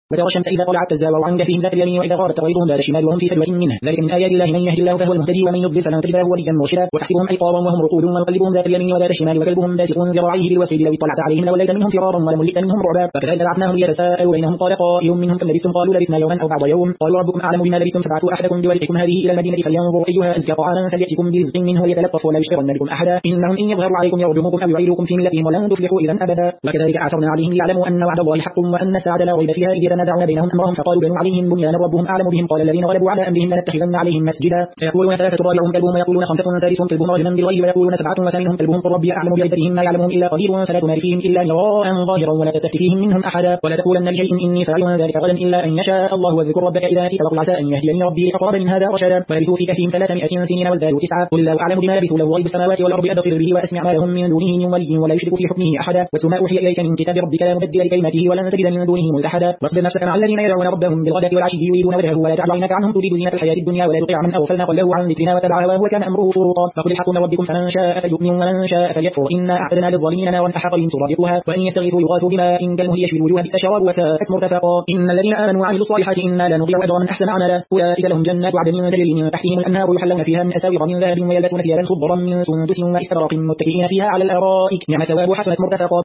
وترى الشمس إذا طلعت تزاور عن كهفهم ذات اليمين وإذا غابت تغيظهم ذات الشمال وهم في فجوة منه ذلك من آيات الله من يهد الله فهو المهتدي ومن يضلل فلن تجد له وليا مرشدا وتحسبهم أيقاظا وهم رقود ونقلبهم ذات اليمين وذات الشمال وكلبهم باسط ذراعيه بالوسيد لو اطلعت عليهم لوليت منهم فرارا ولملئت منهم رعبا فكذلك بعثناهم ليتساءلوا بينهم قال قائل منهم كم لبثتم قالوا لبثنا يوما أو بعض يوم قالوا ربكم أعلم بما لبثتم فابعثوا أحدكم بورقكم هذه إلى المدينة فلينظر أيها أزكى طعاما فليأتكم برزق منه وليتلطف ولا يشعرن بكم أحدا إنهم إن يظهروا عليكم يرجموكم أو يعيروكم في ملتهم ولن تفلحوا إذا أبدا وكذلك أعثرنا عليهم ليعلموا أن وعد الله حق وأن الساعة لا ريب فيها إذ يتنازعون بينهم أمرهم فقالوا بنوا عليهم بنيانا ربهم أعلم بهم قال الذين غلبوا على أمرهم لنتخذن عليهم مسجدا فيقولون ثلاثة رابعهم كلبهم ويقولون خمسة سادسهم كلبهم رجما بالغيب ويقولون سبعة وثامنهم كلبهم قل ربي أعلم بعدتهم ما يعلمهم إلا قليل فلا تمار فيهم إلا مراء ظاهرا ولا تستفت فيهم منهم أحدا ولا تقولن لشيء إني فاعل ذلك غدا إلا أن يشاء الله واذكر ربك إذا نسيت وقل عسى أن يهديني ربي أقرب من هذا رشدا ولبثوا في كهفهم 300 سنين وازدادوا 9 قل الله أعلم بما لبثوا له غيب السماوات والأرض أبصر به وأسمع ما لهم من دونه من ولي ولا يشرك في حكمه أحدا واتل ما أوحي إليك من كتاب ربك لا مبدل لكلماته ولن تجد من دونه ملتحدا واصبر نفسك مع الذين يدعون ربهم بالغداة والعشي يريدون وجهه ولا تعد عينك عنهم تريد زينة الحياة الدنيا ولا تطيع من أغفلنا قلبه عن ذكرنا وتبع هواه وكان أمره فرطا فقل الحق من ربكم فمن شاء فليؤمن ومن شاء فليكفر إنا أعتدنا للظالمين نارا أحاط بهم سرادقها وإن يستغيثوا يغاثوا بماء كالمهل يشوي الوجوه بئس الشراب وساءت مرتفقا إن الذين آمنوا وعملوا الصالحات إنا لا نضيع أجر من أحسن عملا أولئك لهم جنات عدن تجري من تحتهم الأنهار يحلون فيها من أساور من ذهب ويلبسون ثيابا خضرا من سندس واستبرق متكئين فيها على الأرائك نعم ثواب حسنة مرتفقا